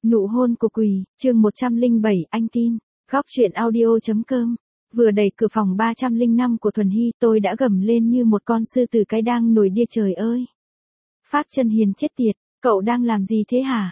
Nụ hôn của quỷ, chương 107, anh tin. Góc truyện audio.com. Vừa đẩy cửa phòng 305 của Thuần Hy, tôi đã gầm lên như một con sư tử cái đang nổi điên, trời ơi. Phác Chân Hiền chết tiệt, cậu đang làm gì thế hả?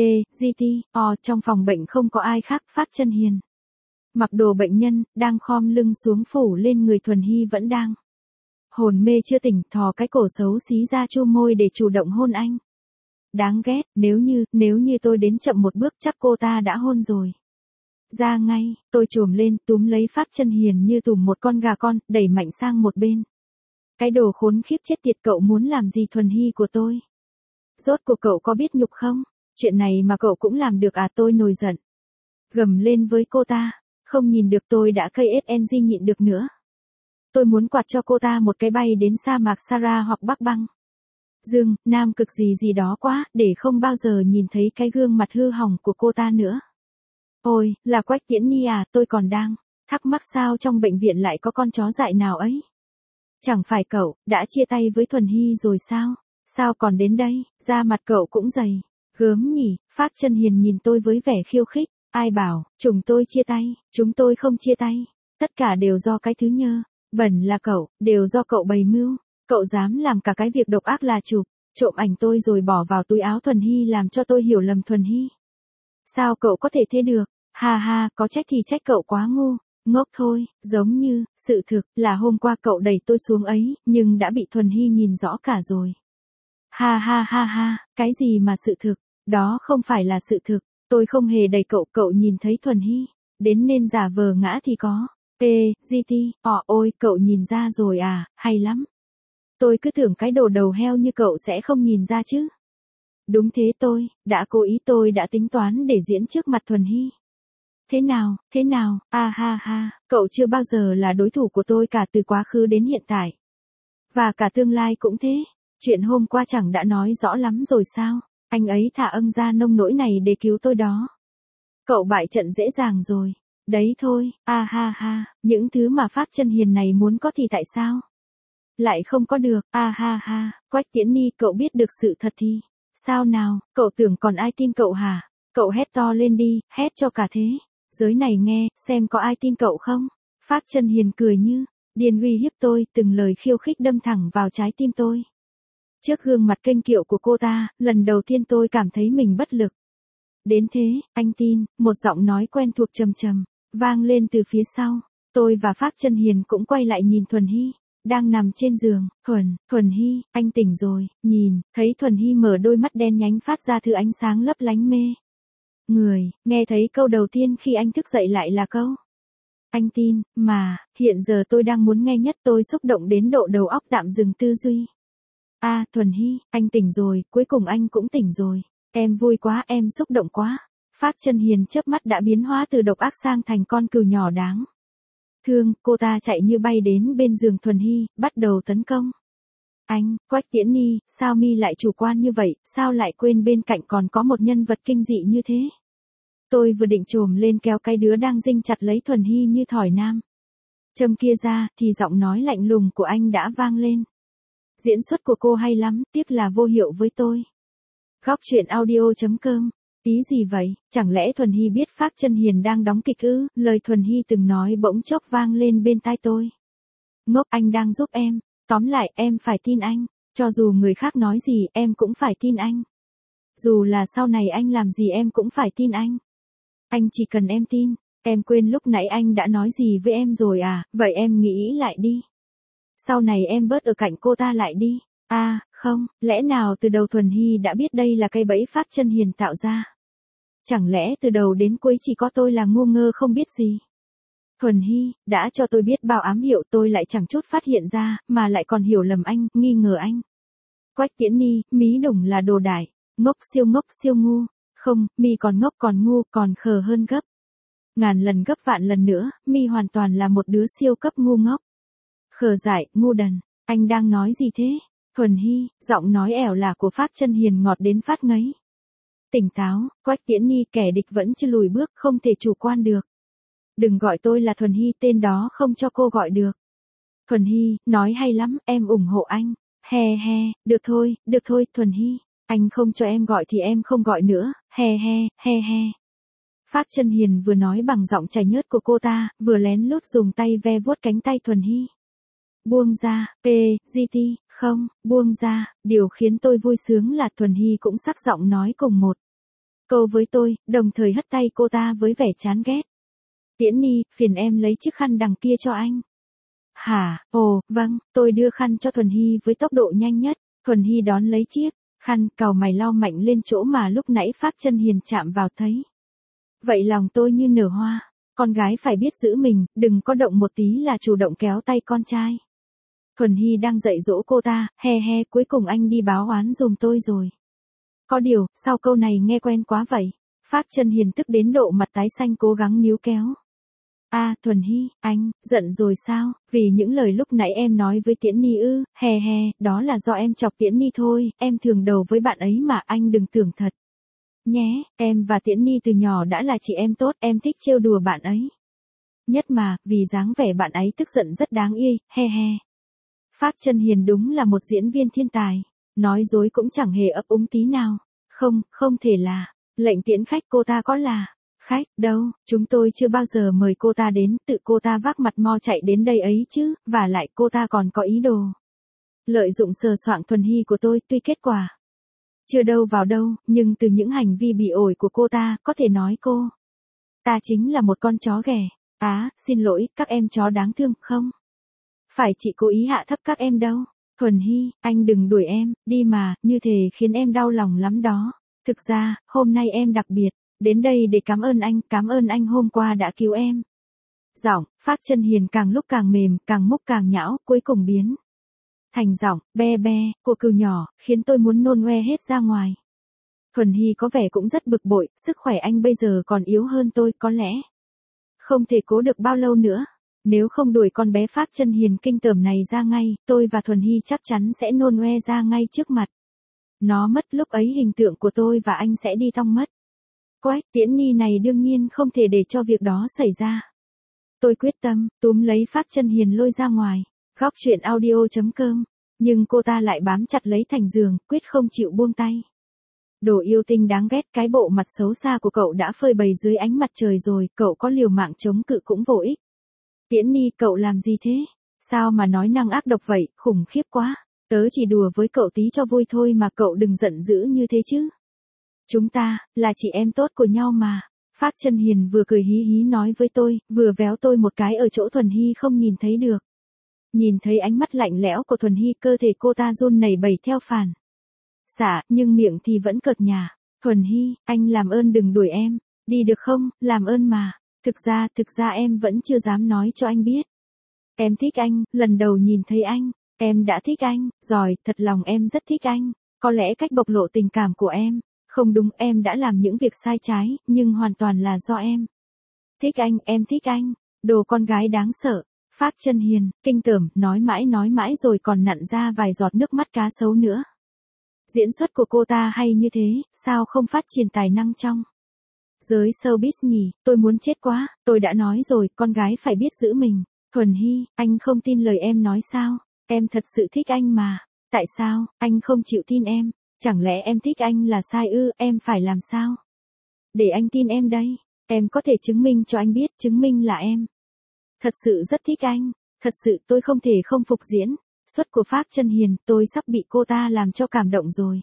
Trong phòng bệnh không có ai khác, Phác Chân Hiền mặc đồ bệnh nhân, đang khom lưng xuống phủ lên người Thuần Hy vẫn đang hồn mê chưa tỉnh, thò cái cổ xấu xí ra chu môi để chủ động hôn anh. Đáng ghét, nếu như tôi đến chậm một bước chắc cô ta đã hôn rồi. Ra ngay, tôi chồm lên, túm lấy Phác Chân Hiền như tùm một con gà con, đẩy mạnh sang một bên. Cái đồ khốn khiếp chết tiệt, cậu muốn làm gì Thuần Hy của tôi? Rốt cuộc cậu có biết nhục không? Chuyện này mà cậu cũng làm được à? Tôi nổi giận. Gầm lên với cô ta, không nhìn được tôi đã KSNG nhịn được nữa. Tôi muốn quạt cho cô ta một cái bay đến sa mạc Sahara hoặc Bắc Băng Dương, Nam Cực gì đó quá, để không bao giờ nhìn thấy cái gương mặt hư hỏng của cô ta nữa. Ôi, là Quách Tiễn Nhi à? Tôi còn đang thắc mắc sao trong bệnh viện lại có con chó dại nào ấy. Chẳng phải cậu đã chia tay với Thuần Hy rồi sao? Sao còn đến đây? Da mặt cậu cũng dày gớm nhỉ? Phác Chân Hiền nhìn tôi với vẻ khiêu khích. Ai bảo chúng tôi chia tay? Chúng tôi không chia tay. Tất cả đều do cái thứ nhơ bẩn là cậu, đều do cậu bày mưu. Cậu dám làm cả cái việc độc ác là trộm ảnh tôi rồi bỏ vào túi áo Thuần Hy, làm cho tôi hiểu lầm Thuần Hy. Sao cậu có thể thế được? Ha ha, có trách thì trách cậu quá ngốc thôi. Giống như, sự thực là hôm qua cậu đẩy tôi xuống ấy, nhưng đã bị Thuần Hy nhìn rõ cả rồi. Ha ha ha ha, cái gì mà sự thực? Đó không phải là sự thực. Tôi không hề đẩy cậu nhìn thấy Thuần Hy đến nên giả vờ ngã thì có. Ôi, cậu nhìn ra rồi à, hay lắm. Tôi cứ tưởng cái đồ đầu heo như cậu sẽ không nhìn ra chứ. Đúng thế, tôi đã cố ý, tôi đã tính toán để diễn trước mặt Thuần Hy. Thế nào, ha, cậu chưa bao giờ là đối thủ của tôi cả, từ quá khứ đến hiện tại. Và cả tương lai cũng thế. Chuyện hôm qua chẳng đã nói rõ lắm rồi sao? Anh ấy thả ân ra nông nỗi này để cứu tôi đó. Cậu bại trận dễ dàng rồi. Đấy thôi, ha, những thứ mà Phác Chân Hiền này muốn có thì tại sao lại không có được? Ha, Quách Tiễn Nhi, cậu biết được sự thật thì sao nào? Cậu tưởng còn ai tin cậu hả? Cậu hét to lên đi, hét cho cả thế giới này nghe, xem có ai tin cậu không? Phác Chân Hiền cười như điên uy hiếp tôi, từng lời khiêu khích đâm thẳng vào trái tim tôi. Trước gương mặt kênh kiệu của cô ta, lần đầu tiên tôi cảm thấy mình bất lực. Đến thế, anh tin, một giọng nói quen thuộc trầm vang lên từ phía sau. Tôi và Phác Chân Hiền cũng quay lại nhìn Thuần Hy đang nằm trên giường. Thuần Hy, anh tỉnh rồi. Nhìn thấy Thuần Hy mở đôi mắt đen nhánh phát ra thứ ánh sáng lấp lánh mê người. Nghe thấy câu đầu tiên khi anh thức dậy lại là câu anh tin, mà hiện giờ tôi đang muốn nghe nhất. Tôi xúc động đến độ đầu óc tạm dừng tư duy. Thuần Hy, anh tỉnh rồi, cuối cùng anh cũng tỉnh rồi. Em vui quá, em xúc động quá. Phác Chân Hiền chớp mắt đã biến hóa từ độc ác sang thành con cừu nhỏ đáng thương. Cô ta chạy như bay đến bên giường Thuần Hy, bắt đầu tấn công. Anh, Quách Tiễn Nhi, sao mi lại chủ quan như vậy? Sao lại quên bên cạnh còn có một nhân vật kinh dị như thế? Tôi vừa định chồm lên kéo cái đứa đang dinh chặt lấy Thuần Hy như thỏi nam châm kia ra, thì giọng nói lạnh lùng của anh đã vang lên. Diễn xuất của cô hay lắm, tiếc là vô hiệu với tôi. Góc truyện audio.com. Ý gì vậy? Chẳng lẽ Thuần Hy biết Phác Chân Hiền đang đóng kịch ư? Lời Thuần Hy từng nói bỗng chốc vang lên bên tai tôi. Ngốc, anh đang giúp em. Tóm lại, em phải tin anh. Cho dù người khác nói gì, em cũng phải tin anh. Dù là sau này anh làm gì em cũng phải tin anh. Anh chỉ cần em tin. Em quên lúc nãy anh đã nói gì với em rồi à? Vậy em nghĩ lại đi. Sau này em bớt ở cạnh cô ta lại đi. Không, lẽ nào từ đầu Thuần Hy đã biết đây là cây bẫy Phác Chân Hiền tạo ra? Chẳng lẽ từ đầu đến cuối chỉ có tôi là ngu ngơ không biết gì? Thuần Hy đã cho tôi biết bao ám hiệu, tôi lại chẳng chút phát hiện ra, mà lại còn hiểu lầm anh, nghi ngờ anh. Quách Tiễn Nhi, mí đủng là đồ đại, ngốc siêu ngu. Không, mi còn ngốc, còn ngu, còn khờ hơn gấp ngàn lần gấp vạn lần nữa. Mi hoàn toàn là một đứa siêu cấp ngu ngốc, khờ dại, ngu đần. Anh đang nói gì thế? Thuần Hy, giọng nói ẻo lả của Phác Chân Hiền ngọt đến phát ngấy. Tỉnh táo, Quách Tiễn Nhi, kẻ địch vẫn chưa lùi bước, không thể chủ quan được. Đừng gọi tôi là Thuần Hy, tên đó không cho cô gọi được. Thuần Hy, nói hay lắm, em ủng hộ anh. He, được thôi, Thuần Hy. Anh không cho em gọi thì em không gọi nữa, he he, he he. Pháp Chân Hiền vừa nói bằng giọng chảy nhớt của cô ta, vừa lén lút dùng tay ve vuốt cánh tay Thuần Hy. Buông ra, GT, không, buông ra, điều khiến tôi vui sướng là Thuần Hy cũng sắc giọng nói cùng một câu với tôi, đồng thời hất tay cô ta với vẻ chán ghét. Tiễn Ni, phiền em lấy chiếc khăn đằng kia cho anh. Hả, ồ, vâng, tôi đưa khăn cho Thuần Hy với tốc độ nhanh nhất. Thuần Hy đón lấy chiếc khăn, cau mày lau mạnh lên chỗ mà lúc nãy Pháp Chân Hiền chạm vào thấy. Vậy lòng tôi như nở hoa, con gái phải biết giữ mình, đừng có động một tí là chủ động kéo tay con trai. Thuần Hy đang dạy dỗ cô ta, he he, cuối cùng anh đi báo oán giùm tôi rồi. Có điều, sao câu này nghe quen quá vậy? Pháp Chân Hiền tức đến độ mặt tái xanh cố gắng níu kéo. Thuần Hy, anh, giận rồi sao? Vì những lời lúc nãy em nói với Tiễn Ni ư, he he, đó là do em chọc Tiễn Ni thôi, em thường đầu với bạn ấy mà anh đừng tưởng thật. Nhé, em và Tiễn Ni từ nhỏ đã là chị em tốt, em thích trêu đùa bạn ấy. Nhất mà, vì dáng vẻ bạn ấy tức giận rất đáng yêu, he he. Pháp Chân Hiền đúng là một diễn viên thiên tài, nói dối cũng chẳng hề ấp úng tí nào. Không thể là, lệnh tiễn khách cô ta có là. Khách, đâu, chúng tôi chưa bao giờ mời cô ta đến, tự cô ta vác mặt mo chạy đến đây ấy chứ, và lại cô ta còn có ý đồ. Lợi dụng sờ soạng Thuần Hy của tôi, tuy kết quả chưa đâu vào đâu, nhưng từ những hành vi bị ổi của cô ta, có thể nói cô ta chính là một con chó ghẻ. Xin lỗi, các em chó đáng thương, không phải chị cố ý hạ thấp các em đâu. Thuần Hy, anh đừng đuổi em, đi mà, như thế khiến em đau lòng lắm đó. Thực ra, hôm nay em đặc biệt đến đây để cảm ơn anh hôm qua đã cứu em. Giọng Pháp Chân Hiền càng lúc càng mềm, càng múc càng nhão, cuối cùng biến thành giọng be be của cừu nhỏ, khiến tôi muốn nôn oe hết ra ngoài. Thuần Hy có vẻ cũng rất bực bội, sức khỏe anh bây giờ còn yếu hơn tôi, có lẽ không thể cố được bao lâu nữa. Nếu không đuổi con bé Pháp Chân Hiền kinh tởm này ra ngay, tôi và Thuần Hy chắc chắn sẽ nôn oe ra ngay trước mặt nó mất, lúc ấy hình tượng của tôi và anh sẽ đi thong mất. Quách, Tiễn Ni này đương nhiên không thể để cho việc đó xảy ra. Tôi quyết tâm, túm lấy Pháp Chân Hiền lôi ra ngoài. Góc truyện audio.com. Nhưng cô ta lại bám chặt lấy thành giường, quyết không chịu buông tay. Đồ yêu tinh đáng ghét, cái bộ mặt xấu xa của cậu đã phơi bày dưới ánh mặt trời rồi, cậu có liều mạng chống cự cũng vô ích. Tiễn Ni, cậu làm gì thế? Sao mà nói năng ác độc vậy, khủng khiếp quá. Tớ chỉ đùa với cậu tí cho vui thôi mà cậu đừng giận dữ như thế chứ. Chúng ta, là chị em tốt của nhau mà. Pháp Chân Hiền vừa cười hí hí nói với tôi, vừa véo tôi một cái ở chỗ Thuần Hy không nhìn thấy được. Nhìn thấy ánh mắt lạnh lẽo của Thuần Hy, cơ thể cô ta run nảy bẩy theo phản xạ, nhưng miệng thì vẫn cợt nhả. Thuần Hy, anh làm ơn đừng đuổi em, đi được không, làm ơn mà. Thực ra em vẫn chưa dám nói cho anh biết. Em thích anh, lần đầu nhìn thấy anh, em đã thích anh, rồi, thật lòng em rất thích anh. Có lẽ cách bộc lộ tình cảm của em, không đúng, em đã làm những việc sai trái, nhưng hoàn toàn là do em. Thích anh, em thích anh, đồ con gái đáng sợ. Pháp Chân Hiền, kinh tởm, nói mãi rồi còn nặn ra vài giọt nước mắt cá sấu nữa. Diễn xuất của cô ta hay như thế, sao không phát triển tài năng trong giới showbiz nhỉ? Tôi muốn chết quá, tôi đã nói rồi, con gái phải biết giữ mình. Thuần Hy, anh không tin lời em nói sao? Em thật sự thích anh mà. Tại sao, anh không chịu tin em? Chẳng lẽ em thích anh là sai ư, em phải làm sao để anh tin em đây? Em có thể chứng minh cho anh biết, chứng minh là em thật sự rất thích anh. Thật sự tôi không thể không phục diễn xuất của Pháp Chân Hiền, tôi sắp bị cô ta làm cho cảm động rồi.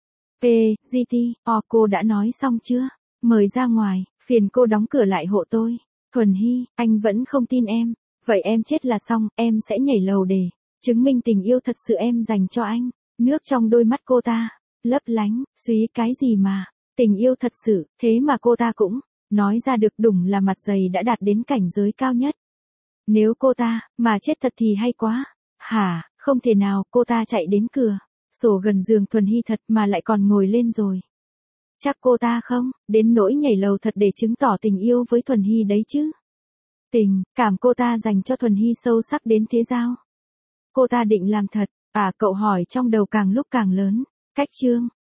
GT, cô đã nói xong chưa? Mời ra ngoài, phiền cô đóng cửa lại hộ tôi. Thuần Hy, anh vẫn không tin em. Vậy em chết là xong, em sẽ nhảy lầu để chứng minh tình yêu thật sự em dành cho anh. Nước trong đôi mắt cô ta lấp lánh, suý cái gì mà, tình yêu thật sự, thế mà cô ta cũng nói ra được, đúng là mặt dày đã đạt đến cảnh giới cao nhất. Nếu cô ta mà chết thật thì hay quá. Hả, không thể nào, cô ta chạy đến cửa sổ gần giường Thuần Hy thật mà lại còn ngồi lên rồi. Chắc cô ta không đến nỗi nhảy lầu thật để chứng tỏ tình yêu với Thuần Hy đấy chứ. Tình cảm cô ta dành cho Thuần Hy sâu sắc đến thế sao? Cô ta định làm thật, cậu hỏi trong đầu càng lúc càng lớn. Cách chương